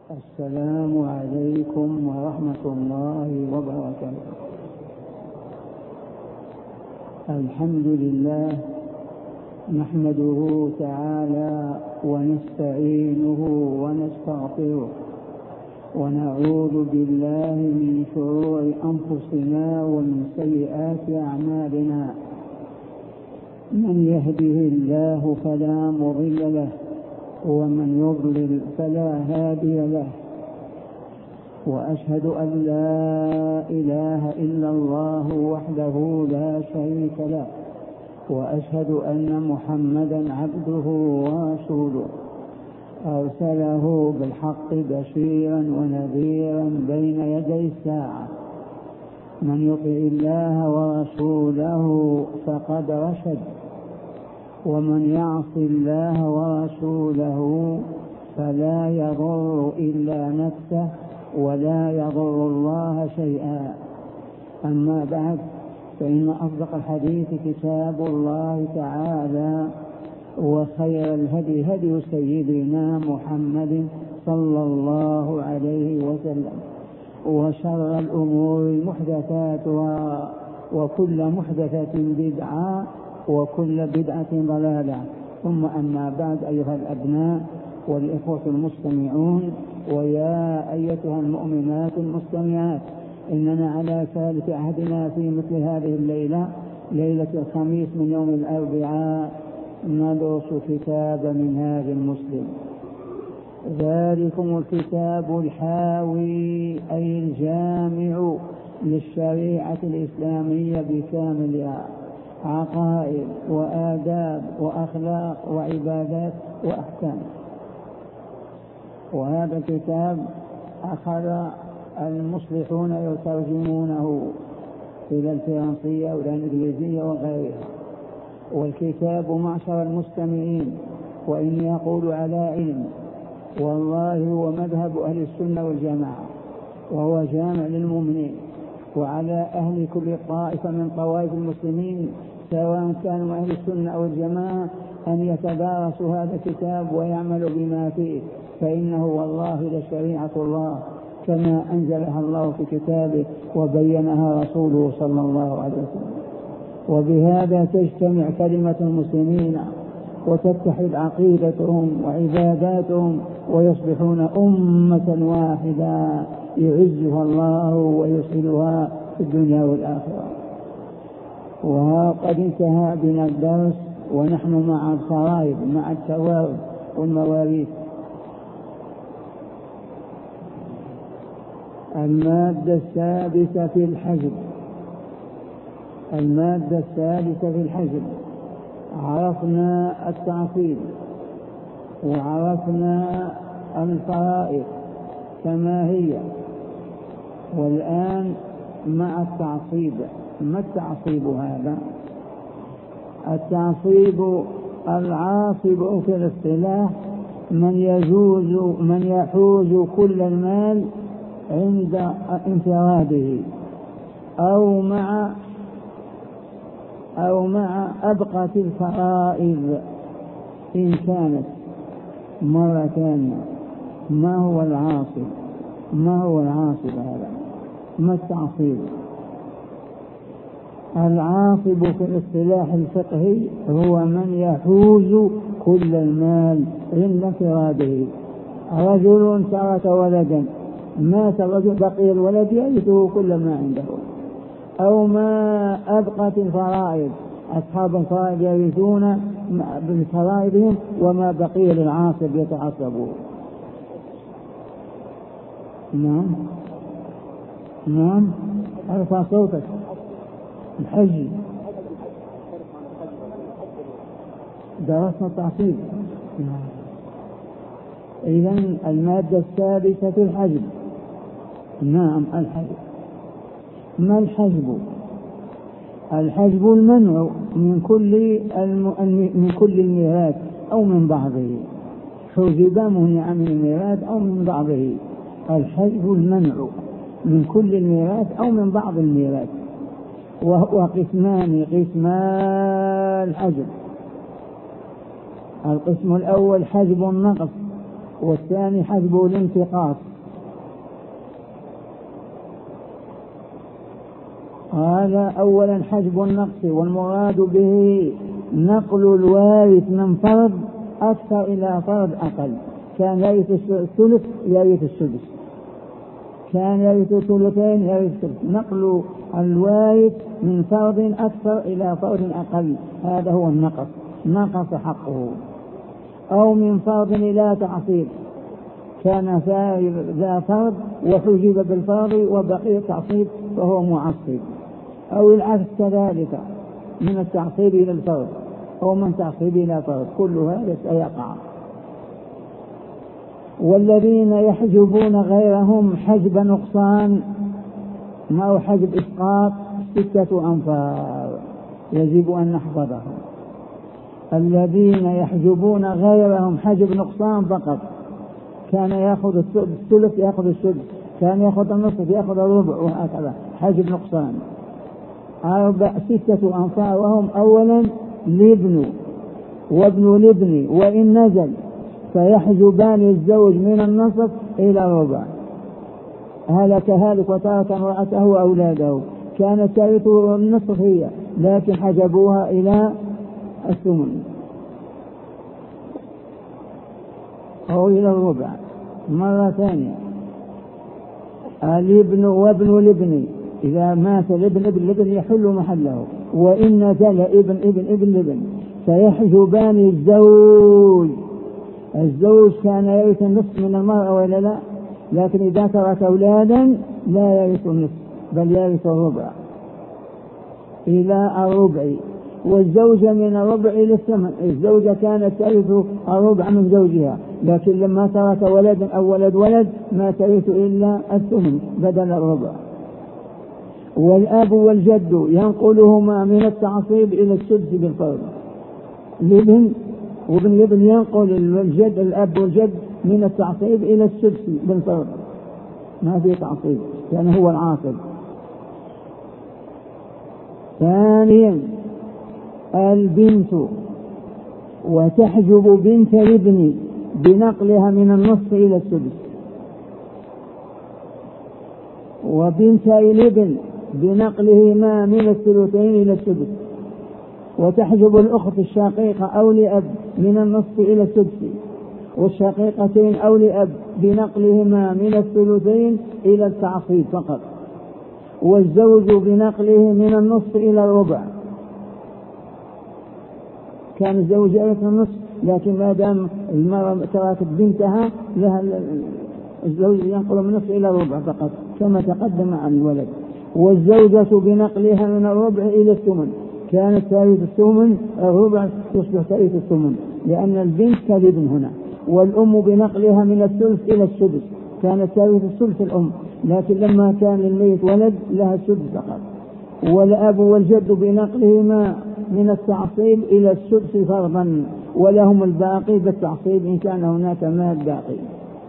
السلام عليكم ورحمة الله وبركاته. الحمد لله نحمده تعالى ونستعينه ونستغفره ونعوذ بالله من شرور أنفسنا ومن سيئات أعمالنا. من يهده الله فلا مضل له ومن يضلل فلا هادي له، وأشهد أن لا إله إلا الله وحده لا شريك له، وأشهد أن محمدا عبده ورسوله أرسله بالحق بشيرا ونذيرا بين يدي الساعة. من يطع الله ورسوله فقد رشد، ومن يعص الله ورسوله فلا يضر إلا نفسه ولا يضر الله شيئا. أما بعد، فإن أصدق الحديث كتاب الله تعالى، وخير الهدي هدي سيدنا محمد صلى الله عليه وسلم، وشر الأمور محدثاتها، وكل محدثة بدعة، وكل بدعة ضلالة. ثم أما بعد، أيها الأبناء والإخوة المستمعون، ويا أيتها المؤمنات المستمعات، إننا على ثالث عهدنا في مثل هذه الليلة، ليلة الخميس من يوم الأربعاء، ندرس كتاب منهاج المسلم. ذلكم الكتاب الحاوي أي الجامع للشريعة الإسلامية بكاملها، عقائد وآداب وأخلاق وعبادات وأحكام. وهذا الكتاب أخذ المصلحون يترجمونه إلى الفرنسية والإنجليزية وغيرها. والكتاب معشر المستمعين، وإني أقول على علم، والله هو مذهب أهل السنة والجماعة، وهو جامع للمؤمنين، وعلى أهل كل طائفة من طوائف المسلمين سواء كانوا أهل السنة أو الجماعة أن يتدارسوا هذا الكتاب ويعملوا بما فيه، فإنه والله لشريعة الله كما أنزلها الله في كتابه وبينها رسوله صلى الله عليه وسلم. وبهذا تجتمع كلمة المسلمين وتتحد عقيدتهم وعباداتهم، ويصبحون أمة واحدة يعزها الله ويسعدها في الدنيا والآخرة. وقد انتهى بنا الدرس ونحن مع الفرائض، مع التوارث والمواريث. المادة السادسة في الحجب. المادة السادسة في الحجب، عرفنا التعصيب وعرفنا الفرائض كما هي، والآن مع التعصيب. ما التعصيب هذا؟ التعصيب العاصب في الاصطلاح من يحوز كل المال عند انفراده أو مع أبقة الفرائض إن كانت. مرة ثانية، ما هو العاصب؟ ما هو العاصب هذا؟ ما التعصيب؟ العاصب في الاصطلاح الفقهي هو من يحوز كل المال عند انفراده. رجل ترك ولدا، مات الرجل، بقي الولد يرثه كل ما عنده. أو ما أبقت الفرائض، أصحاب الفرائض يرثون بفرائضهم، وما بقي للعاصب يتعصبون. نعم ارفع صوتك. الحج درسنا التعصيب. إذن المادة السادسة في الحجب. نعم، الحجب. ما الحجب؟ الحجب المنع من كل الميراث أو من بعضه. حجب منع من الميراث أو من بعضه. الحجب المنع من كل الميراث أو من بعض الميراث. وهو قسمان الحجب. القسم الأول حجب النقص، والثاني حجب الانتقاص. هذا أولا حجب النقص، والمراد به نقل الوارث من فرض أكثر إلى فرض أقل. كان يرث الثلث يرث السدس، كان يرث ثلثين يرث الثلث. نقل الوارث من فرض أكثر إلى فرض أقل، هذا هو النقص، نقص حقه. أو من فرض إلى تعصيب، كان ذا فرض وحجب بالفرض وبقي تعصيب فهو معصب. أو العكس كذلك، من التعصيب إلى الفرض أو من تعصيب إلى فرض، كل هذا سيقع. والذين يحجبون غيرهم حجب نقصان أو حجب إسقاط 6 أنفار، يجب أن نحفظهم. الذين يحجبون غيرهم حجب نقصان فقط، كان يأخذ الثلث يأخذ السدس، كان يأخذ النصف يأخذ الربع، وهكذا حجب نقصان. 6 أنفار، وهم أولا الابن وابن الابن وإن نزل، فيحجبان الزوج من النصف إلى الربع. هلك هالك وترك امرأته وأولاده، كانت ترثه النصف هي، لكن حجبوها إلى الثمن أو إلى الربع. مرة ثانية الابن وابن الابن، إذا مات الابن ابن الابن يحل محله، وإن نزل ابن ابن ابن ابن فيحجبان الزوج. الزوج كان يرث النصف من المرأة ولا لا؟ لكن إذا ترك أولادا لا يرث النصف بل يرث الربع إلى الربع. والزوجة من الربع إلى الثمن، الزوجة كانت ترث الربع من زوجها، لكن لما ترك ولدا أو ولد ما ترث إلا الثمن بدل الربع. والأب والجد ينقلهما من التعصيب إلى السدس بالفرض. الابن وابن الابن ينقل الجد الأب والجد من التعصيب إلى السدس بالفرض، ما في تعصيب يعني هو العاصب. ثانيا البنت، وتحجب بنت الابن بنقلها من النصف إلى السدس، وبنت الابن بنقلهما من الثلثين إلى السدس. وتحجب الأخت الشقيقة أو لأب من النصف إلى السدس، والشقيقتين أو لأب بنقلهما من الثلثين إلى التعصيب فقط. والزوج بنقله من النصف إلى الربع، كان الزوج يرث النصف، لكن ما دام المرأة تركت بنتها لها الزوج ينقل من النصف إلى الربع فقط كما تقدم عن الولد. والزوجة بنقلها من الربع إلى الثمن، كانت ترث الثمن الربع تصبح ترث الثمن لأن البنت كالابن هنا. والأم بنقلها من الثلث إلى السدس، كانت ترث الثلث الأم، لكن لما كان الميت ولد لها السدس فقط. والأب والجد بنقلهما من التعصيب إلى السدس فرضا، ولهم الباقي بالتعصيب إن كان هناك مال باقي.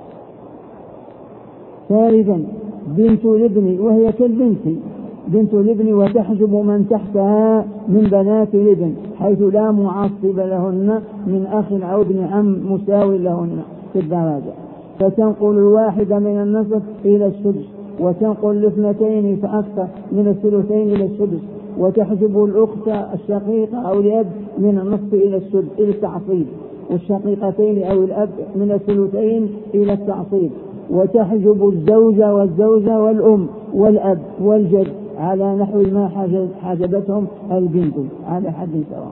ثالثا بنت الابن، وهي كالبنت بنت الابن، وتحجب من تحتها من بنات الابن حيث لا معصب لهن من أخ أو ابن عم مساوي لهن في الدرجة، فتنقل الواحدة من النصف إلى السدس، وتنقل الاثنتين فأكثر من الثلثين إلى السدس. وتحجب الأخت الشقيقة أو الأب من النصف إلى السدس إلى التعصيب، والشقيقتين أو الأب من الثلثين إلى التعصيب. وتحجب الزوجة والزوجة والأم والأب والجد على نحو ما حجبتهم البنت على حد سواء.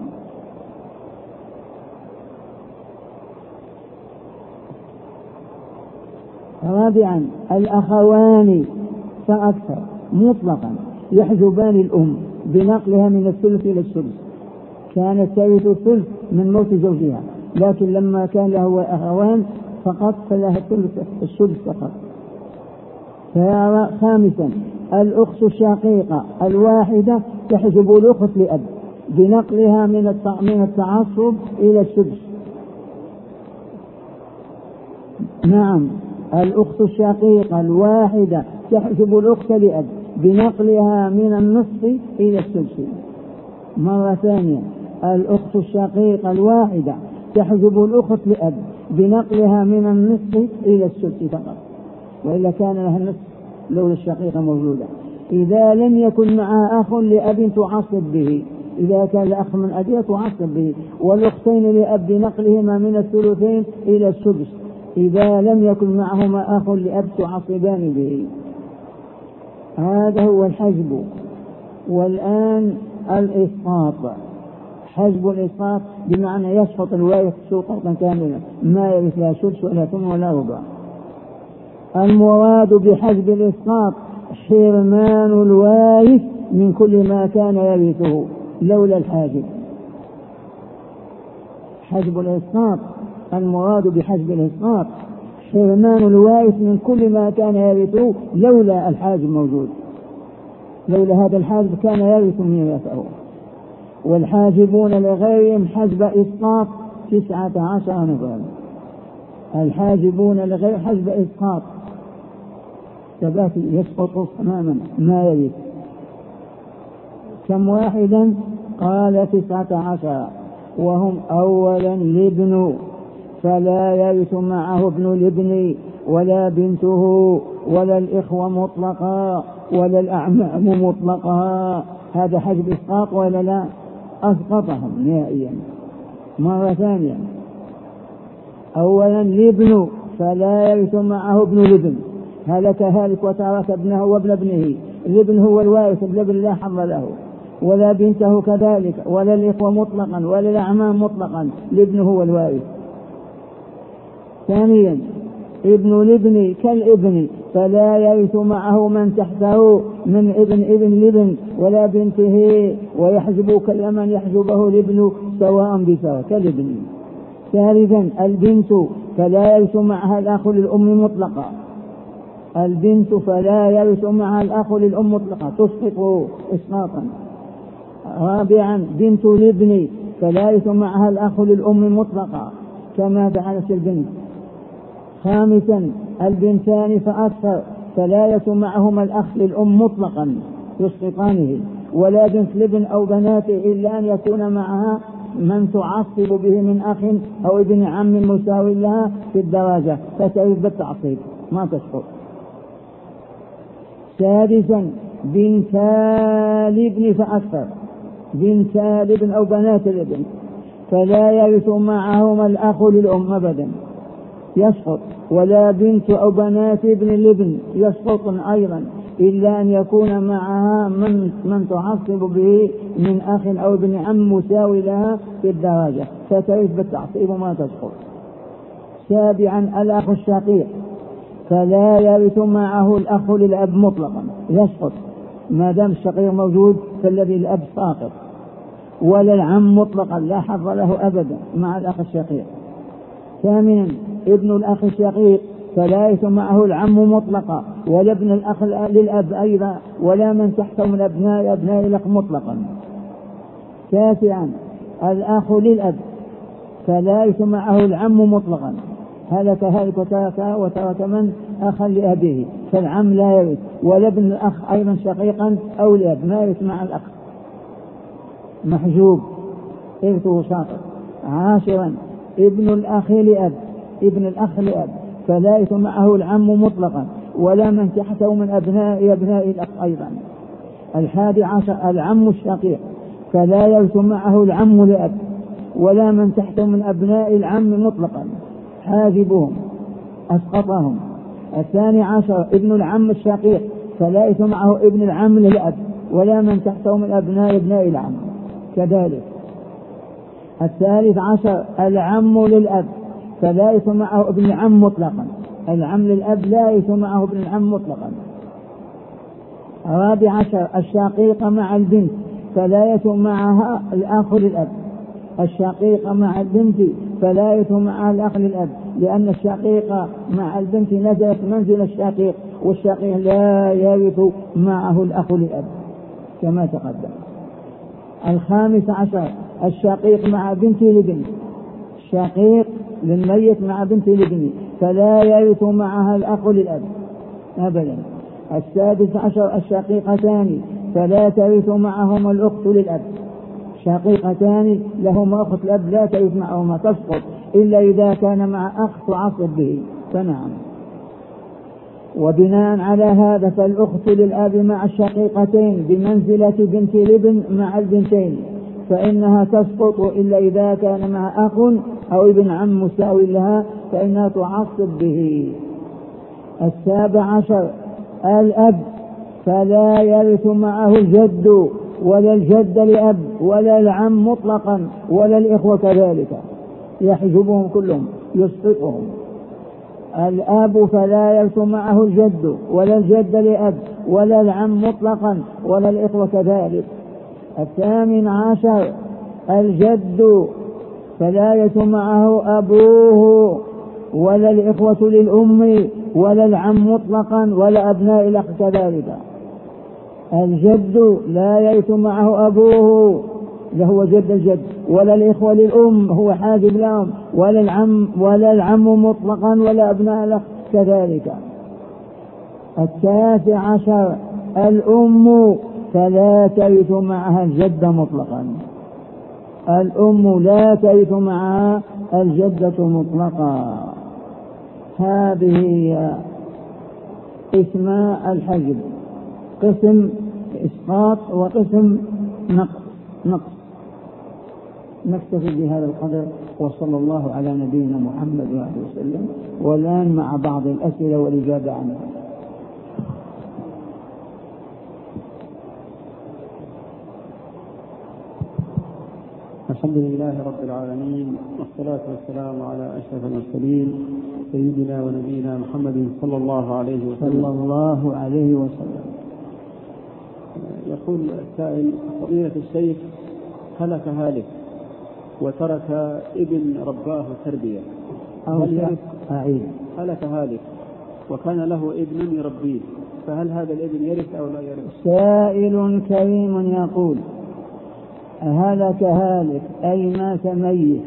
رابعا الأخوان فأكثر مطلقا يحجبان الأم بنقلها من الثلث إلى السدس، كانت ترث الثلث من موت زوجها، لكن لما كان له أخوان فقط فلها السدس فقط. خامسا الأخت الشقيقة الواحدة تحجب الأخت لأب بنقلها من التعصب إلى السدس. نعم الأخت الشقيقة الواحدة تحجب الأخت لأب بنقلها من النصف إلى السدس. مرة ثانية الأخت الشقيقة الواحدة تحجب الأخت لأب بنقلها من النصف إلى السدس فقط، وإلا كان لها النصف لولا الشقيقة موجودة. إذا لم يكن معها أخ لأب تعصب به، إذا كان الأخ من أبي تعصب به، والأختين لأب بنقلهما من الثلثين إلى السدس، إذا لم يكن معهما أخ لأب تعصبان به. هذا هو الحجب. والآن الإسقاط. حجب الإسقاط بمعنى يسقط الوارث سقوطا كاملا، ما يرث لا سدس ولا ثمن ولا ربع. المراد بحجب الإسقاط حرمان الوارث من كل ما كان يرثه لولا الحاجب. حجب الإسقاط، المراد بحجب الإسقاط حرمان الوارث من كل ما كان يرثه لولا الحاجب موجود، لولا هذا الحاجب كان يرث ميراثه. والحاجبون لغيرهم حجب إسقاط 19 نفرا. الحاجبون لغير حجب إسقاط ثبات يسقط تماما ما يرث. كم واحدا؟ قال 19، وهم أولا الابن فلا يرث معه ابن الابن ولا بنته ولا الإخوة مطلقا ولا الأعمام مطلقا. هذا حجب إسقاط ولا لا؟ أسقطهم نهائيا. مرة ثانية، أولا الابن فلا يرث معه ابن الابن، هلك هالك وترك ابنه وابن ابنه، الابن هو الوارث، الابن لا حظ له، ولا بنته كذلك، ولا الإخوة مطلقا ولا الأعمام مطلقا، الابن هو الوارث. ثانيا ابن الابن كالابن فلا يرث معه من تحته من ابن الابن ولا بنته، ويحجب كالمن يحجبه الابن سواء بسواء كالابن. ثالثا البنت فلا يرث معها الأخ للأم مطلقا، البنت فلا يرث معها الأخ للأم مطلقا تسقط إسقاطا. رابعا بنت الابن فلا يرث معها الأخ للأم مطلقا كما فعلت البنت. خامسا البنتان فأكثر فلا يرث معهما الأخ للأم مطلقا يسقطانه، ولا بنت لابن أو بناته إلا أن يكون معها من تعصب به من أخ أو ابن عم مساوي لها في الدرجة فتعرف بالتعصيب ما تسقط. سادسا بنتا الابن فأكثر، بنتا الابن أو بنات الابن فلا يرث معهما الأخ للأم أبدا يسقط، ولا بنت أو بنات ابن الابن يسقط أيضا إلا أن يكون معها من تعصب به من أخ أو ابن عم مساوي لها في الدرجة فتعرف بالتعصيب ما تسقط. سابعا الأخ الشقيق فلا يرث معه الأخ للأب مطلقا يسقط ما دام الشقيق موجود فالذي الأب ساقط، ولا العم مطلقا لا حظ له أبدا مع الأخ الشقيق. ثامنا ابن الأخ الشقيق فلا يرث معه العم مطلقا ولا ابن الأخ للأب أيضا ولا من تحته من أبناء الأخ مطلقا. تاسعا الأخ للأب فلا يرث معه العم مطلقا، هلك هالك وترك من أخا لأبيه فالعم لا يرث، ولا ابن الأخ أيضا شقيقا أو لأب ما يرث مع الأخ محجوب إرثه ساقط. عاشرا ابن الأخ لأب، ابن الأخ لأب فلا يرث معه العم مطلقا ولا من تحته من أبناء الأخ أيضا. 11 العم الشقيق فلا يرث معه العم لأب ولا من تحته من أبناء العم مطلقا حاجبهم أسقطهم. 12 ابن العم الشقيق فلا يرث معه ابن العم للأب ولا من تحته من أبناء العم كذلك. 13 العم للأب فلا يرث معه ابن العم مطلقا، العم للأب لا يرث معه ابن العم مطلقا. 14 الشقيقة مع البنت فلا يرث معها الأخ للأب، الشقيقة مع البنت فلا يرث معها الأخ للأب لأن الشقيقة مع البنت نزلت منزل الشقيق، والشقيق لا يرث معه الأخ للأب كما تقدم. 15 الشقيق مع بنت لابن، الشقيق للميت مع بنت لابن فلا يرث معها الأخ للأب أبدا. 16 الشقيقتان فلا ترث معهما الأخت للأب، شقيقتان لهما أخت الأب لا ترث معهما تسقط إلا إذا كان مع أخ تعصب به، فنعم. وبناء على هذا فالأخت للأب مع الشقيقتين بمنزلة بنت الابن مع البنتين، فإنها تسقط إلا إذا كان مع أخ أو ابن عم مساوي لها، فإنها تعصب به. 17 الأب فلا يرث معه الجد ولا الجد لأب ولا العم مطلقا ولا الإخوة كذلك، يحجبهم كلهم يسقطهم. الأب فلا يرث معه الجد ولا الجد لأب ولا العم مطلقا ولا الإخوة كذلك. 18 الجد فلا يرث معه أبوه ولا الإخوة للأم ولا العم مطلقا ولا أبناء الأخ كذلك. الجد لا يرث معه أبوه هو جد الجد ولا الإخوة للأم هو حاجب لهم ولا العم مطلقا ولا أبناء الأخ كذلك. 19 الأم فلا ترث معها الجد مطلقا، الأم لا ترث معها الجدة مطلقا. هذه اسماء الحجب، قسم إسقاط وقسم نقص. نكتفي بهذا القدر، وصلى الله على نبينا محمد وآله وسلم. والآن مع بعض الأسئلة والإجابة عنها. الحمد لله رب العالمين، والصلاة والسلام على أشرف المرسلين سيدنا ونبينا محمد صلى الله عليه وسلم. يقول السائل: فضيلة الشيخ، هلك هالك وترك ابن رباه تربية، هلك هالك وكان له ابن يربيه، فهل هذا الابن يرث أو لا يرث؟ سائل كريم يقول: هلك هالك أي مات ميت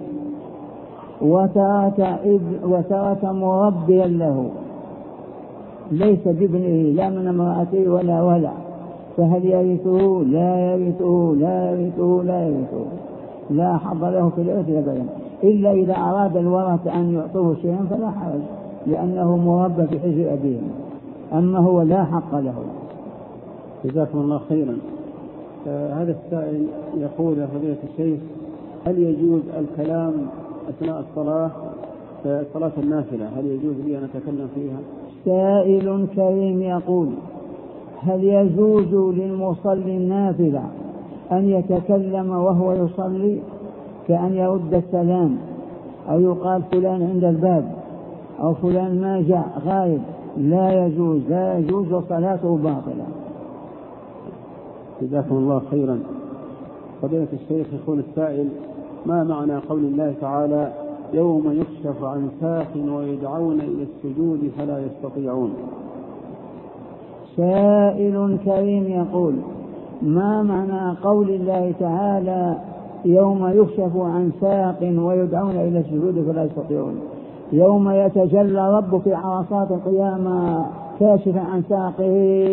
وترك مربيا له ليس بابنه لا من امرأته ولا، فهل يرثه؟ لا يرثه لا يرثه لا يرثه، لا حظ له في الإرث أبدا، إلا إذا أراد الورثة أن يعطوه شيئا فلا حرج، لأنه مربى في حجر أبيه، أما هو لا حق له. جزاكم الله خيرا. هذا السائل يقول: يا فضيلة الشيخ، هل يجوز الكلام أثناء الصلاة صلاة النافلة؟ هل يجوز لي أن أتكلم فيها؟ سائل كريم يقول: هل يجوز للمصلي النافلة أن يتكلم وهو يصلي، كأن يرد السلام أو يقال فلان عند الباب أو فلان ما جاء غائب؟ لا يجوز وصلاته باطلة. جزاكم الله خيرا. فضيلة الشيخ، يقول السائل: ما معنى قول الله تعالى: يوم يكشف عن ساق ويدعون إلى السجود فلا يستطيعون؟ سائل كريم يقول: ما معنى قول الله تعالى: يوم يكشف عن ساق ويدعون إلى السجود فلا يستطيعون؟ يوم يتجلى رب في عرصات القيامة كاشفا عن ساقه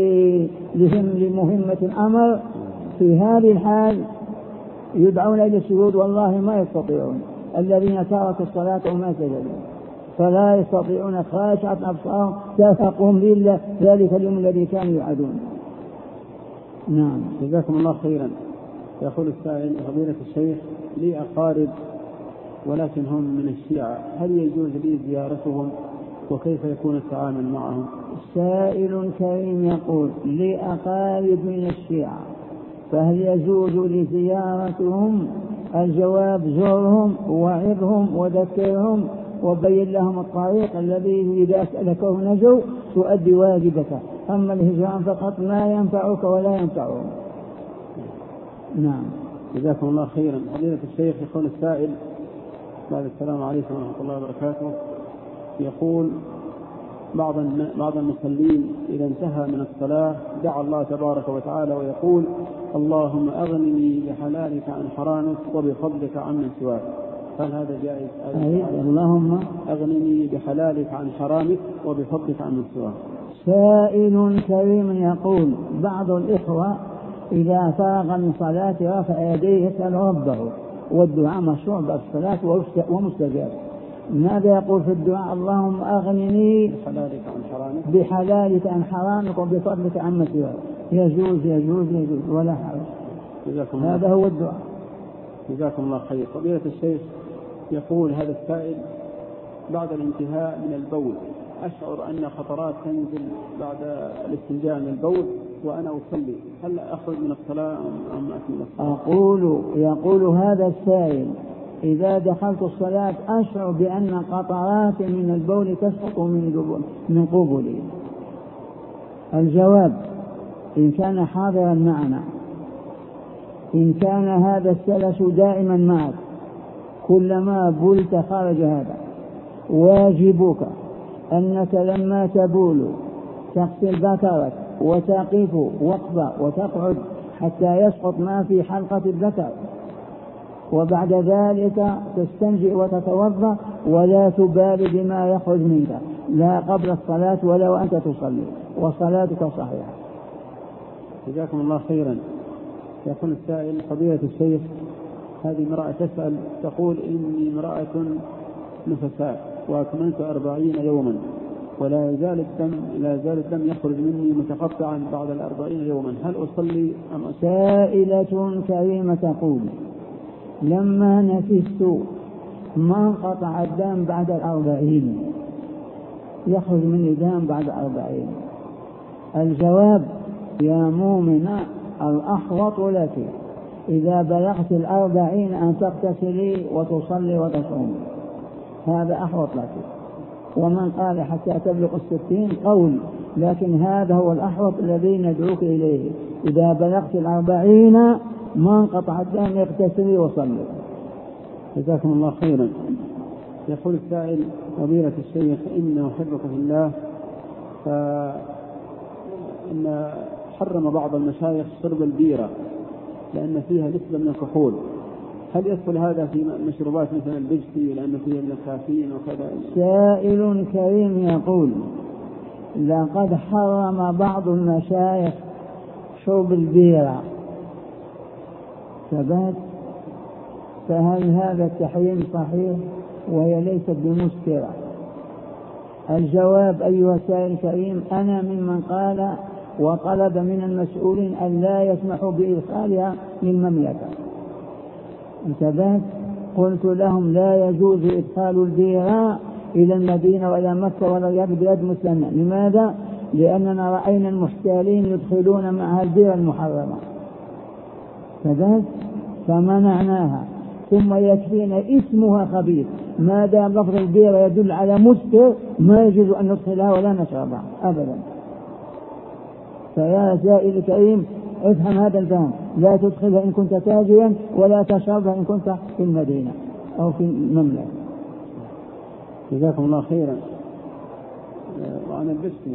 لمهمة الأمر، في هذه الحال يدعون إلى السجود والله ما يستطيعون، الذين تركوا الصلاة وما سجدوا فلا يستطيعون، خاشعة أبصارهم تفقهم لله ذلك اليوم الذي كانوا يعدون. نعم. جزاكم الله خيرا. يقول السائل: فضيلة الشيخ، لي أقارب ولكن هم من الشيعة، هل يجوز لي زيارتهم وكيف يكون التعامل معهم؟ سائل كريم يقول: لي أقارب من الشيعة، فهل يجوز لي زيارتهم؟ الجواب: زورهم وعظهم وذكرهم وبين لهم الطريق الذي إذا سألكه نجوا تؤدي واجبك، أما الهجران فقط ما ينفعك ولا ينفعهم. نعم. جزاكم الله خيرا. فضيلة الشيخ، يقول السائل: السلام عليكم ورحمة الله وبركاته. يقول: بعض المصلين إذا انتهى من الصلاة دعا الله تبارك وتعالى ويقول: اللهم أغنني بحلالك عن حرامك وبفضلك عمن سواك، هل هذا جائز؟ اللهم أغنني بحلالك عن حرامك وبفضلك عمن سواك. سائل كريم يقول: بعض الإخوة إذا فرغ من صلاته رفع يديه يسأل ربه، والدعاء مشروع بالصلاة ومستجاب، ماذا يقول في الدعاء؟ اللهم أغنني بحلالك عن حرامك بحلالك عن حرامك وبفضلك عما سواك. يجوز يجوز يجوز ولا حرج. هذا هو الدعاء. جزاكم الله خير. فضيلة الشيخ، يقول هذا السائل: بعد الانتهاء من البول أشعر أن خطرات تنزل بعد الاستنجاء من البول وأنا أصلي، هل أخرج من الصلاة أم أكمل الصلاة؟ يقول هذا السائل: إذا دخلت الصلاة أشعر بأن قطرات من البول تسقط من قبلي. الجواب: إن كان حاضرا معنا، إن كان هذا السلس دائما معك، كلما بلت خرج هذا، واجبك أنك لما تبول تغسل ذكرك وتقف وقفة وتقعد حتى يسقط ما في حلقة الذكر، وبعد ذلك تستنجئ وتتوضأ ولا تبالي بما يخرج منك، لا قبل الصلاة ولا وأنت تصلي، وصلاتك صحيحة. جزاكم الله خيرا. يقول السائل: فضيلة الشيخ، هذه امرأة تسأل تقول: إني امرأة نفساء وأكملت 40 يوما ولا يزال الدم يخرج مني متقطعا بعد 40 يوما، هل أصلي أم أصلي؟ سائلة كريمة تقول: لما نفست ما انقطع الدم بعد 40، يخرج مني دم بعد 40. الجواب: يا مؤمنة، الأحوط لك إذا بلغت 40 أن تغتسلي وتصلي وتصوم، هذا أحوط لك. ومن قال حتى تبلغ 60 قول، لكن هذا هو الأحوط الذي ندعوك إليه. إذا بلغت 40 ما انقطع الدم اغتسلي وصلي. جزاكم الله خيرا. يقول السائل: فضيلة الشيخ، إني أحبك في الله، فإن حرم بعض المشايخ شرب البيرة لأن فيها نسبة من الكحول، هل يدخل هذا في مشروبات مثل البيبسي لأن فيها من الكافيين وكذا؟ سائل كريم يقول: لقد حرم بعض المشايخ شرب البيرة، ثبت، فهل هذا التحريم صحيح وهي ليست بمسكرة؟ الجواب: أيها السائل الكريم، أنا ممن قال وطلب من المسؤولين أن لا يسمحوا بإدخالها للمملكة، انتبهت، قلت لهم لا يجوز إدخال البيرة إلى المدينة ولا مكة ولا رياض بلاد مسلمة. لماذا؟ لأننا رأينا المحتالين يدخلون معها البيرة المحرمة، انتبهت، فمنعناها. ثم يكفينا اسمها خبيث، ما دام لفظ البيرة يدل على مسكر ما يجوز أن ندخلها ولا نشربها أبدا. فيا سائل الكريم، افهم هذا الفهم، لا تدخلها إن كنت تاجرا ولا تشربها إن كنت في المدينة أو في المملكة. جزاكم الله خيرا. وعن البيبسي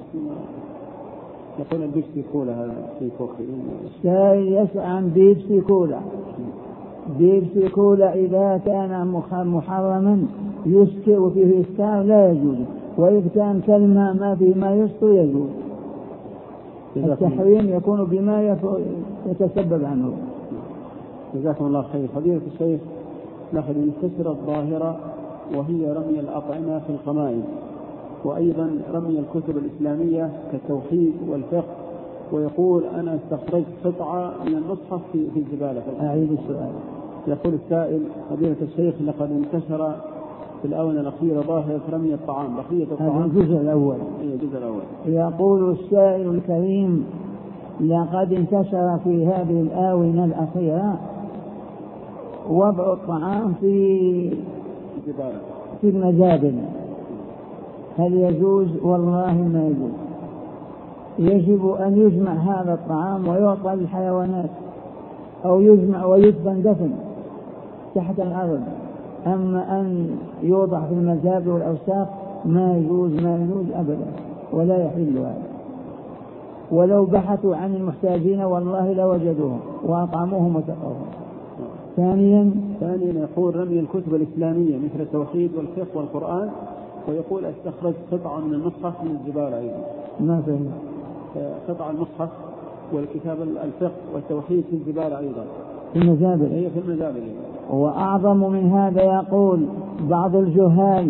يقول البيبسي كولا هذا في كوكي. السائل يسأل عن بيبسي كولا. بيبسي كولا إذا كان محرما يسكر وفيه إسكار لا يجوز، وإذا كان كلمة ما فيه ما يسكر يجوز. التحريم يكون بما يتسبب عنه. جزاكم الله خير. فضيلة الشيخ، لقد انتشرت الظاهرة وهي رمي الأطعمة في القمائم، وأيضا رمي الكتب الإسلامية كالتوحيد والفقه، ويقول: أنا استخرجت قطعة من المصحف في الزبالة. أعيد السؤال. يقول السائل: فضيلة الشيخ، لقد انتشر في الآونة الأخيرة ظاهرة رمي الطعام، بقية الطعام. هذا الجزء الأول. يقول السائل الكريم: لقد انتشر في هذه الآونة الأخيرة وضع الطعام في المزابل، هل يجوز؟ والله ما يجوز. يجب أن يجمع هذا الطعام ويعطى للحيوانات، أو يجمع ويدفن دفن تحت الأرض. أما أن يوضع في المزابل والأوساخ ما يجوز أبدا، ولا يحل هذا. ولو بحثوا عن المحتاجين والله لوجدوهم وأطعموهم وسقوهم. ثانيا يقول: رمي الكتب الإسلامية مثل التوحيد والفقه والقرآن، ويقول: استخرج قطعة من المصحف من الزبالة. أيضا ما فهم قطع المصحف والكتاب الفقه والتوحيد في الزبالة أيضا، في المزابل. هي في المزابل. وأعظم من هذا يقول بعض الجهال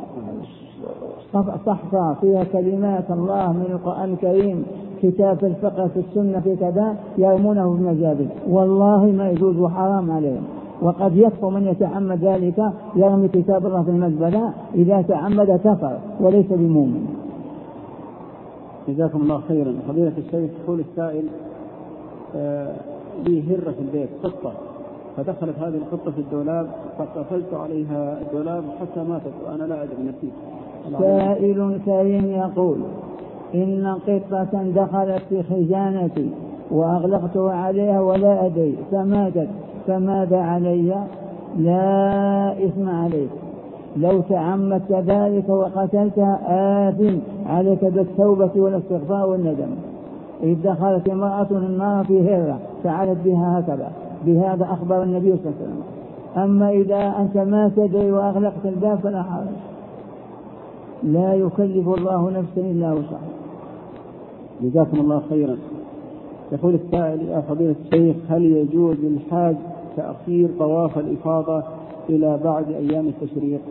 صحفة فيها كلمات الله من القرآن الكريم، كتاب في الفقه في السنة في كذا، يرمونه بالمجابل، والله ما يجوز وحرام عليهم. وقد يكفر من يتعمد ذلك، يرمي كتاب الله في المزبلة، إذا تعمد كفر وليس بمؤمن. جزاكم الله خيرا. فضيلة الشيخ، يقول السائل لي هرة في البيت قطة، فدخلت هذه القطة في الدولاب فقفلت عليها الدولاب حتى ماتت وأنا لا أدري نفسي. سائل كريم يقول إن قطة دخلت في خزانتي وأغلقتها عليها ولا أدري فماتت، فماذا علي؟ لا إثم عليك، لو تعمدت ذلك وقتلتها آثم عليك بالتوبة والاستغفار والندم. إذ دخلت امرأة النار في هرة فعلت بها هكذا، بهذا أخبر النبي صلى الله عليه وسلم. أما إذا أنت ما تدري وأغلقت الباب فلا حرج، لا يكلف الله نفسا إلا وسعها. جزاكم الله خيرا. يقول السائل يا فضيلة الشيخ، هل يجوز للحاج تأخير طواف الإفاضة إلى بعد أيام التشريق؟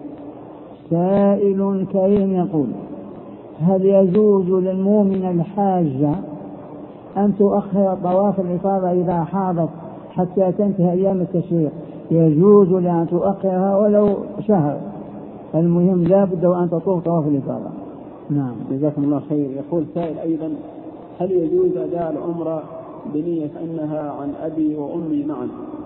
سائل كريم يقول هل يجوز للمؤمن الحاجة أن تؤخر طواف الإفاضة إذا حاضت حتى تنتهي أيام التشريق؟ يجوز لأن تؤخرها ولو شهر، المهم لا بد وأن تطوف طواف الإفاضة. نعم جزاكم الله خير. يقول سائل أيضا هل يجوز أداء العمرة بنية أنها عن أبي وأمي معا؟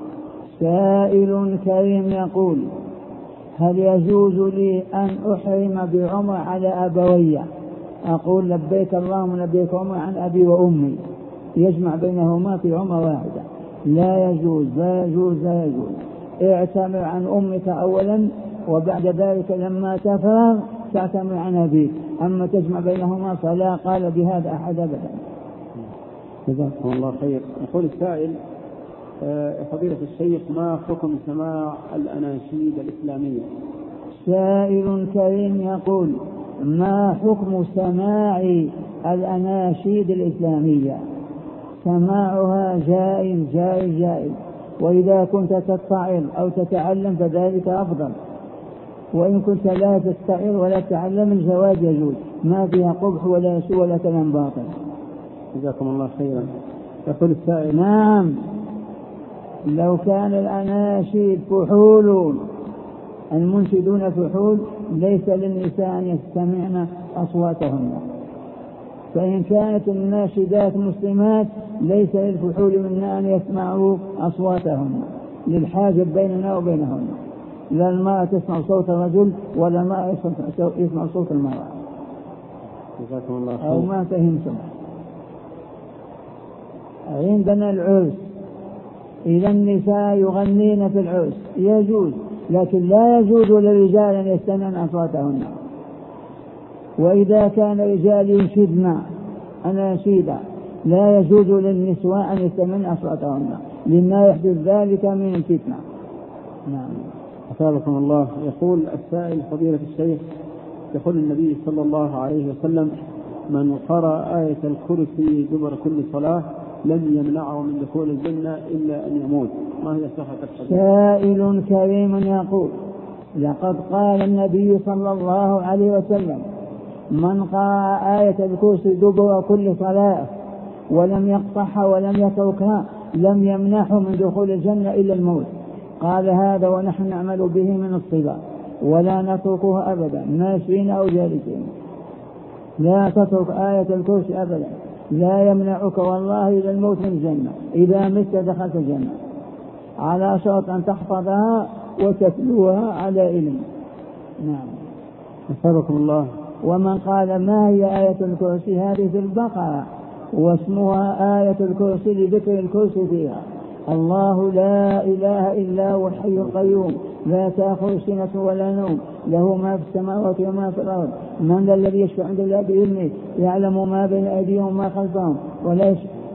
سائل كريم يقول هل يجوز لي أن أحرم بعمرة على أبوي، أقول لبيك اللهم لبيك عمرة عن أبي وأمي، يجمع بينهما في عمرة واحدة؟ لا يجوز لا يجوز لا يجوز. اعتمر عن أمك أولا وبعد ذلك لما تفرغ تعتمر عن أبيك، أما تجمع بينهما فلا قال بهذا أحد أبدا. جزاكم الله خير. يقول السائل فضيلة الشيخ ما حكم سماع الأناشيد الإسلامية؟ سائل كريم يقول ما حكم سماع الأناشيد الإسلامية؟ سماعها جائز جائز جائز، وإذا كنت تتعظ أو تتعلم فذلك أفضل، وإن كنت لا تستعر ولا تتعلم الجواز يجوز، ما فيها قبح ولا سوء ولا كلام باطل. جزاكم الله خيرا. يقول السائل نعم لو كان الأناشيد فحول، المنشدون فحول، ليس للنساء أن يستمعن أصواتهن، فإن كانت الناشدات مسلمات ليس للفحول منا أن يسمعوا أصواتهن، للحاجة بيننا وبينهن، لا المرأة تسمع صوت الرجل ولا المرأة يسمع صوت المرأة. جزاكم الله خير. أو ما فهمتم. عندنا العرس إذا النساء يغنين في العرس يجوز، لكن لا يجوز للرجال أن يستمعن أصواتهن. وإذا كان رجال ينشدن أناشيدا لا يجوز للنسوة أن يستمعن أصواتهن لما يحدث ذلك من الفتنة. نعم أثابكم الله. يقول السائل فضيلة الشيخ، يقول النبي صلى الله عليه وسلم من قرأ آية الكرسي دبر كل صلاة لم يمنعه من دخول الجنة إلا أن يموت، ما هي صحة الحديث؟ سائل كريم يقول لقد قال النبي صلى الله عليه وسلم من قرأ آية الكرسي دبر كل صلاة ولم يقطعها ولم يتركها لم يمنعه من دخول الجنة إلا الموت. قال هذا ونحن نعمل به من الصلاة ولا نتركه أبدا ماشيين أو جالسين. لا تترك آية الكرسي أبدا، لا يمنعك والله إلى الموت من الجنة، إذا مت دخلت الجنة، على شرط أن تحفظها وتتلوها على علم. نعم أثابكم الله. ومن قال ما هي آية الكرسي؟ هذه في البقرة، واسمها آية الكرسي لذكر الكرسي فيها. الله لا إله إلا هو الحي القيوم لا تأخذ سنة ولا نوم له ما في السماوات وما في الأرض من ذا الذي يشفع عند الله بإذنه يعلم ما بين أيديهم وما خلفهم ولا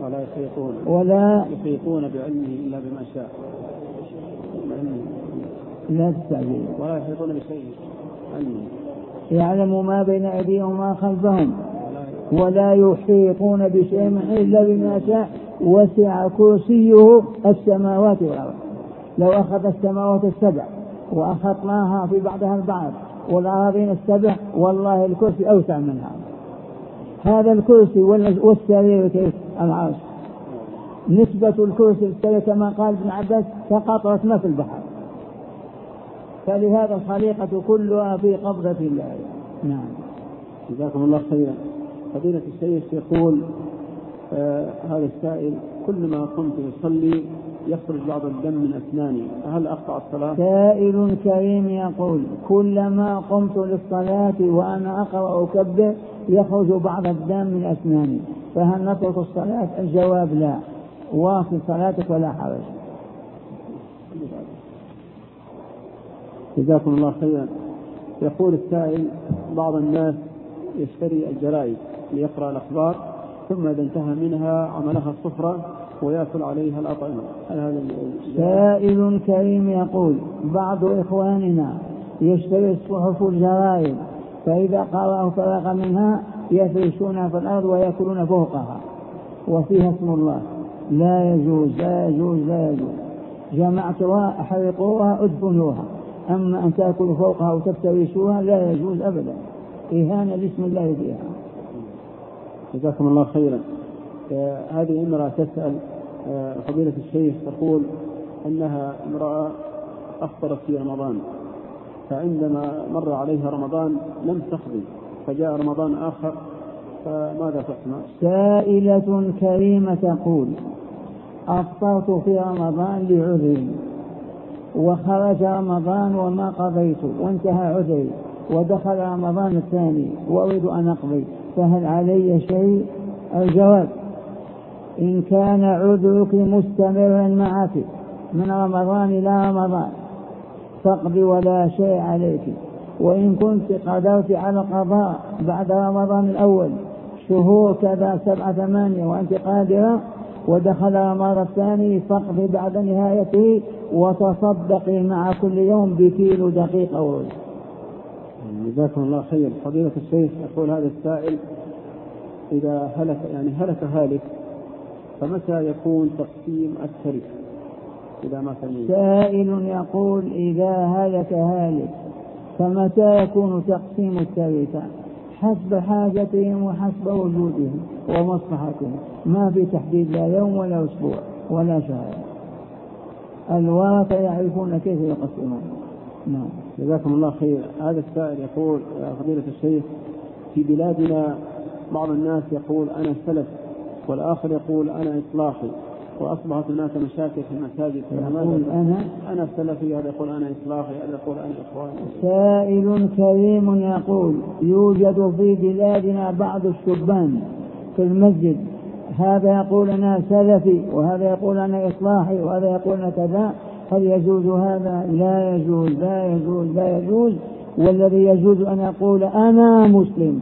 يحيطون بعلمه إلا بما شاء. لا تستعجل. ولا يحيطون بشيء علمه. يعلم ما بين أيديهم وما خلفهم ولا يحيطون بشيء إلا بما شاء وسع كرسيه السماوات والأرض. لو أخذ السماوات السبع وأخطناها في بعضها البعض والأراضين السبع والله الكرسي أوسع منها. هذا الكرسي والسرير كيف العرش، نسبة الكرسي للسرير كما قال ابن عباس كقطرة ما في البحر. فلهذا الخليقة كلها في قبضة الله. نعم. جزاكم الله خيرا. فضيلة الشيخ يقول هذا السائل كلما كنت يصلي يخرج بعض الدم من أسناني، هل أقطع الصلاة؟ سائل كريم يقول كلما قمت للصلاة وأنا أقرأ وأكبر يخرج بعض الدم من أسناني، فهل نترك الصلاة؟ الجواب لا، واصل صلاتك ولا حرج. جزاكم الله خيرا. يقول السائل بعض الناس يشتري الجرائد ليقرأ الأخبار ثم إذا انتهى منها عملها الصفرة ويأكل عليها الأطعمة، هل هذا سائل كريم يقول بعض إخواننا يشتري الصحف الجرائد فإذا قرأه فرغ منها يفرشونها في الأرض ويأكلون فوقها وفيها اسم الله. لا يجوز لا يجوز لا يجوز. جمعتها أحرقوها أدفنوها، أما أن تأكلوا فوقها وتفترشوها لا يجوز أبدا، إهانة باسم الله فيها. جزاكم الله خيرا. هذه امرأة تسأل فضيلة الشيخ، تقول أنها امرأة أفطرت في رمضان، فعندما مر عليها رمضان لم تقضي، فجاء رمضان آخر، فماذا تصنع؟ سائلة كريمة تقول أفطرت في رمضان لعذر وخرج رمضان وما قضيت وانتهى عذري ودخل رمضان الثاني وأريد أن أقضي، فهل علي شيء؟ الجواب إن كان عذرك مستمرا معك من رمضان إلى رمضان فاقضي ولا شيء عليك، وإن كنت قدرت على القضاء بعد رمضان الأول شهور كذا 7 8 وأنت قادرة ودخل رمضان الثاني فاقضي بعد نهايته وتصدقي مع كل يوم بكيلو دقيق أو رز. جزاكم الله خير. فضيلة الشيخ يقول هذا السائل إذا هلك هالك فمتى يكون تقسيم التركة إذا ما كان؟ سائل يقول إذا هلك هالك فمتى يكون تقسيم التركة؟ حسب حاجتهم وحسب وجودهم ومصلحتهم، ما في تحديد لا يوم ولا أسبوع ولا شهر. الورثة يعرفون كيف يقسمون. نعم. جزاكم الله خير. هذا السائل يقول فضيلة الشيخ في بلادنا بعض الناس يقول أنا سلف والآخر يقول أنا إصلاحي، وأصبحت هناك مشاكل في المساجد، يقول أنا سلفي، هذا يقول أنا إصلاحي، هذا يقول أنا إخواني. سائل كريم يقول يوجد في بلادنا بعض الشبان في المسجد، هذا يقول أنا سلفي وهذا يقول أنا إصلاحي وهذا يقول أنا كذا، هل يجوز هذا؟ لا يجوز لا يجوز لا يجوز. والذي يجوز أن يقول أنا مسلم،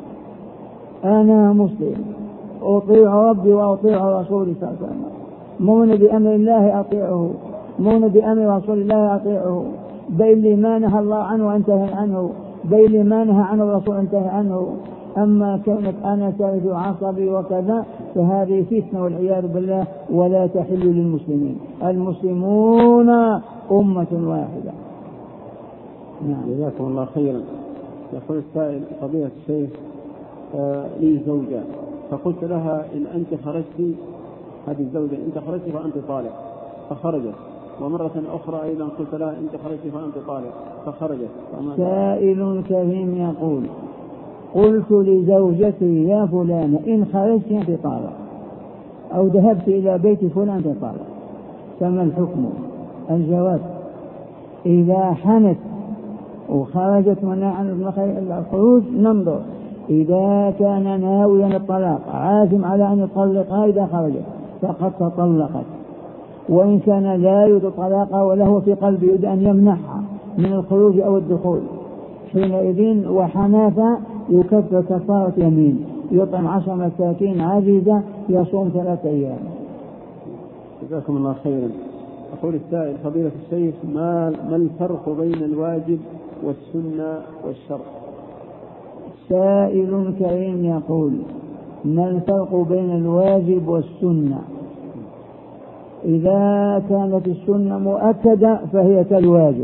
أنا مسلم أطيع ربي وأطيع رسولي صلى الله عليه وسلم، مؤمن بأمر الله أطيعه، مؤمن بأمر رسول الله أطيعه، بين ما نهى الله عنه أنتهي عنه، بين ما نهى عنه الرسول انتهي عنه. أما كونك أنا سائد عصبي وكذا فهذه فتنة والعياذ بالله ولا تحل للمسلمين. المسلمون أمة واحدة. نعم. جزاكم الله خيرا. يقول السائل فضيلة الشيخ لي زوجة فقلت لها إن أنت خرجت، هذه الزوجة أنت خرجت فأنت طالق، فخرجت، ومرة أخرى أيضا قلت لها أنت خرجت فأنت طالق فخرجت. سائل كريم يقول قلت لزوجتي يا فلانة إن خرجت أنت طالق أو ذهبت إلى بيت فلان أنت طالق، فما الحكم؟ الجواب إذا حنت وخرجت منع عن الخروج ننظر، إذا كان ناويا الطلاق عازم على أن يطلقها إذا خرجت فقد تطلقت، وإن كان لا يريد طلاقها وله في قلبه يريد أن يمنعها من الخروج أو الدخول حينئذ وحناث يكفر كفارة يمين، يطعم 10 مساكين عاجزة يصوم 3 أيام. جزاكم الله خيرا. أقول السائل فضيلة الشيخ ما الفرق بين الواجب والسنة والشرع؟ سائل كريم يقول ما الفرق بين الواجب والسنة؟ إذا كانت السنة مؤكدة فهي كالواجب،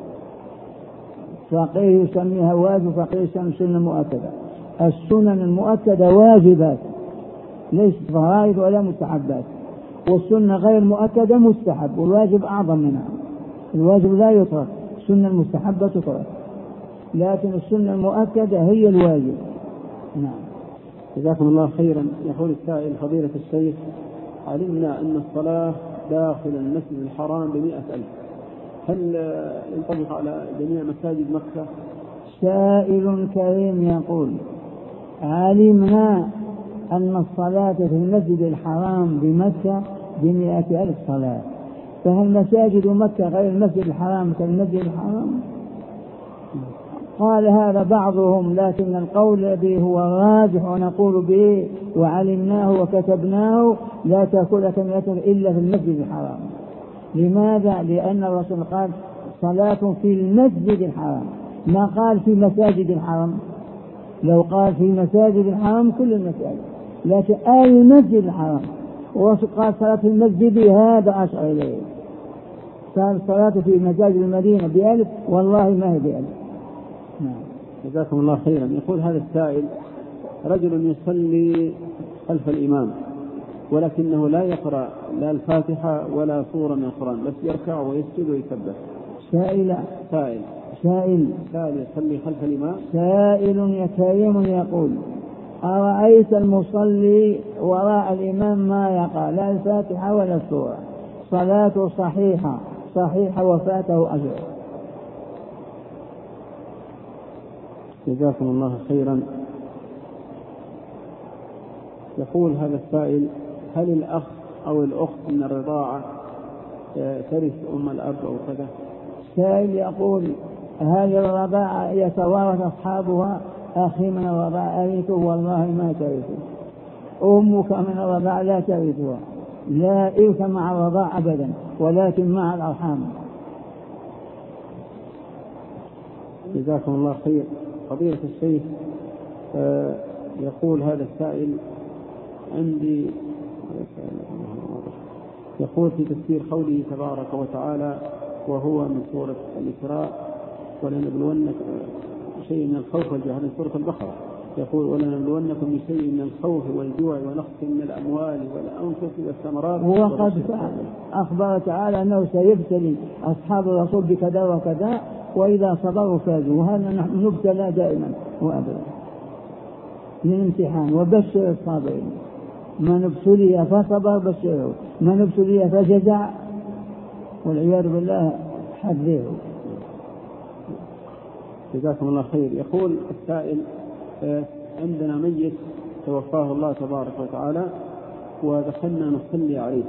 فقيه يسميها واجب، فقيه يسمي السنة مؤكدة. السنن المؤكدة واجبات ليست فرائض ولا مستحبات، والسنة غير مؤكدة مستحب، والواجب أعظم منها. الواجب لا يترك، السنة المستحبة تترك، لكن السنة المؤكدة هي الواجب. نعم. جزاكم الله خيرا. يقول السائل: فضيلة الشيخ، علمنا أن الصلاة داخل المسجد الحرام ب100,000، هل ينطبق على جميع مساجد مكة؟ سائل كريم يقول: علمنا أن الصلاة في المسجد الحرام بمكة ب100,000 صلاة، فهل مساجد مكة غير المسجد الحرام كالمسجد الحرام؟ قال هذا بعضهم، لكن القول به هو الراجح ونقول به وعلمناه وكتبناه: لا تأكل كمية إلا في المسجد الحرام. لماذا؟ لأن الرسول قال: صلاة في المسجد الحرام، ما قال في مساجد الحرام. لو قال في مساجد الحرام كل المساجد، لكن المسجد الحرام، والرسول قال: صلاة في المسجد هذا أشعر إليه. كان الصلاة في مساجد المدينة ب1,000، والله ما هي ب1,000. نعم. جزاكم الله خيرا. يقول هذا السائل: رجل يصلي خلف الإمام ولكنه لا يقرأ لا الفاتحة ولا سورة من القرآن، بس يركع ويسجد ويسبح. سائل يصلي خلف الإمام. سائل كريم يقول: أرأيت المصلي وراء الإمام ما يقرأ لا الفاتحة ولا السورة، صلاته صحيحة وفاته أجر. جزاكم الله خيرا. يقول هذا السائل: هل الأخ أو الأخت من الرضاعة ترث أم الأب أو كذا؟ سائل يقول: هل الرضاعة يتوارث أصحابها؟ أخي من الرضاعة أرثه؟ والله ما ترثه. أمك من الرضاعة لا ترثها، لا إرث مع الرضاعة أبدا، ولكن مع الأرحام. جزاكم الله خير. فضيلة الشيخ، يقول هذا السائل: عندي يقول في تفسير قوله تبارك وتعالى وهو من سورة الإسراء: ولنبلونكم شيء من الخوف والجوع، هذه سورة البقرة. يقول: ولنبلونكم بشيء من الخوف والجوع ونقص من الأموال والأنفس والثمرات. وقد أخبر تعالى أنه سيبتلي أصحاب الرسول بكذا وكذا، وإذا صبروا فازوا، وهذا نحن نبتلى دائما وأبدا للامتحان. وبشر الصابرين: من ابتلي فصبر بشره، من ابتلي فجزع والعياذ بالله حذره. جزاكم الله خير. يقول السائل: عندنا ميت توفاه الله تبارك وتعالى ودخلنا نصلي عليه،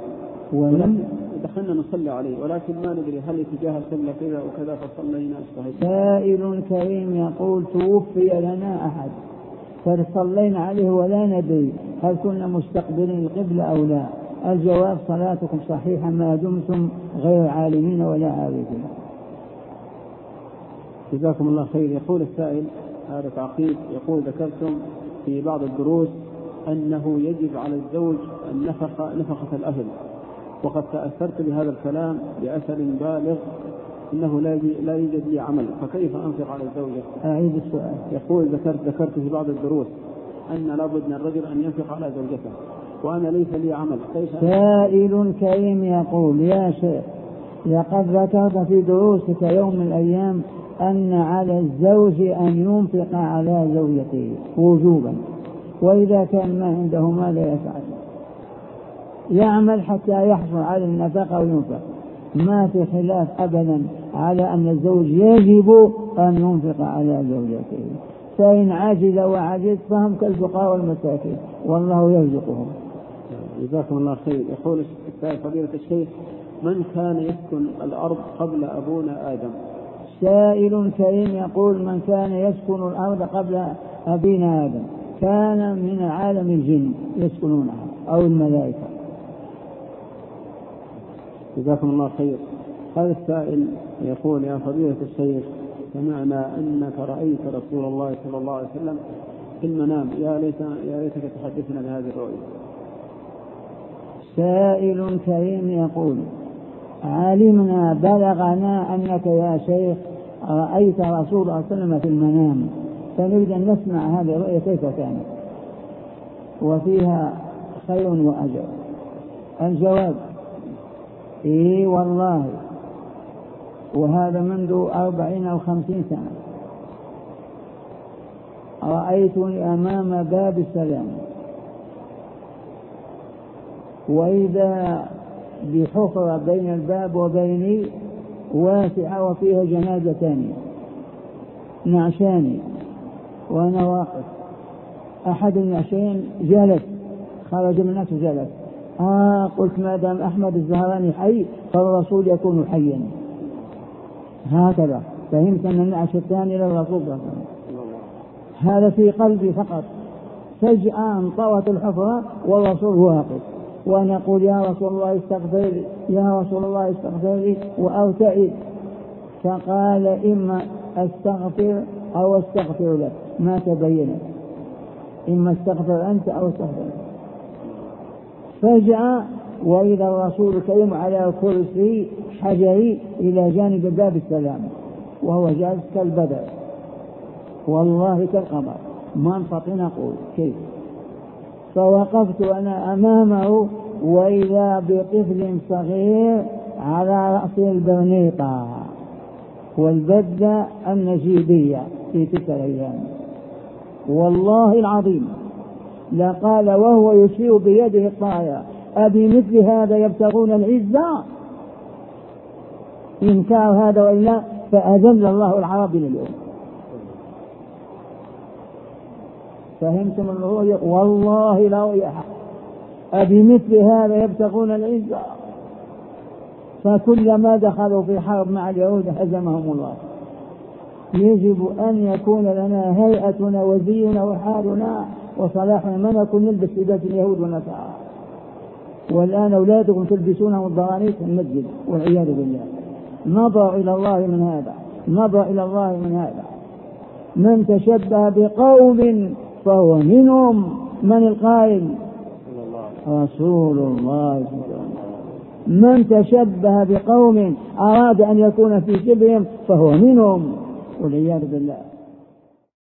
ولكن ما ندري هل اتجاه القبلة كذا وكذا فصلينا الصحيح. سائل كريم يقول: توفي لنا أحد فصلينا عليه ولا ندري هل كنا مستقبلين القبلة أو لا. الجواب: صلاتكم صحيحة ما دمتم غير عالمين ولا عارفين. جزاكم الله خير. يقول السائل هذا تعقيب، يقول: ذكرتم في بعض الدروس أنه يجب على الزوج نفقة الأهل، وقد تأثرت بهذا الكلام بأثر بالغ إنه لا يوجد لي عمل، فكيف أنفق على الزوجة؟ أعيد السؤال. يقول: ذكرت في بعض الدروس أن لابد من الرجل أن ينفق على زوجته وأنا ليس لي عمل، كيف؟ سائل كريم يقول: يا شيخ، لقد ذكرت في دروسك يوم من الأيام أن على الزوج أن ينفق على زوجته وجوبا، وإذا كان ما عنده ما لا يفعل، يعمل حتى يحصل على النفقة وينفق. ما في خلاف أبدا على أن الزوج يجب أن ينفق على زوجته، فإن عجز وعجز فهم كالفقراء والمساكين والله يرزقهم. جزاكم الله خير. يقول السائل: فضيلة الشيخ، من كان يسكن الأرض قبل أبونا آدم؟ سائل كريم يقول: من كان يسكن الأرض قبل أبينا آدم كان من عالم الجن يسكنونها أو الملائكة. جزاكم الله خير. هذا السائل يقول: يا فضيلة الشيخ، سمعنا أنك رأيت رسول الله صلى الله عليه وسلم في المنام، يا ليتك تحدثنا بهذه الرؤيا. سائل كريم يقول: علمنا بلغنا أنك يا شيخ رأيت رسول الله صلى الله عليه وسلم في المنام، فنريد أن نسمع هذه الرؤية كيف كانت وفيها خير وأجر. الجواب: إيه والله، وهذا منذ 40 أو 50 سنة. رأيتني أمام باب السلام، وإذا بحفرة بين الباب وبيني واسعة وفيها جنازتان نعشان، وأنا واقف. أحد النعشين جلس، خرج من الناس جلس. قلت: ما دام أحمد الزهراني حي فالرسول يكون حيا. هكذا فهمت أن النعش الثاني للرسول صلى الله عليه وسلم. هذا في قلبي فقط. فجأة انطوت الحفرة والرسول واقف، وأنا أقول: يا رسول الله استغفر لي، يا رسول الله استغفر لي، وأرتعد. فقال: إما أستغفر أو أستغفر لك، ما تبين، إما استغفر أنت أو استغفر. فجأة وإذا الرسول الكريم على كرسي حجري إلى جانب باب السلام، وهو جالس كالبدر والله كالقمر، ما انفطن أقول كيف. فوقفت أنا أمامه، وإذا بطفل صغير على رأس البرنيطة والبدة النجيبية في تلك الأيام. والله العظيم لقال وهو يشير بيده الطاية: أبمثل هذا يبتغون العزة؟ إنكار هذا وإلا فأذل الله العرب لليوم. فهمتم الرؤيا؟ والله لا رؤيا حق. أبمثل هذا يبتغون العزة؟ فكلما دخلوا في حرب مع اليهود هزمهم الله. يجب أن يكون لنا هيئتنا وزينا وحالنا وصلاحنا، ما نكون نلبس لباس اليهود والنصارى. والآن أولادكم تلبسونهم الضرانيس في المسجد والعياذ بالله. نظر إلى الله من هذا، نظر إلى الله من هذا. من تشبه بقوم فهو منهم. من القائل؟ رسول الله. من تشبه بقوم أراد أن يكون في شبههم فهو منهم، والعياذ بالله.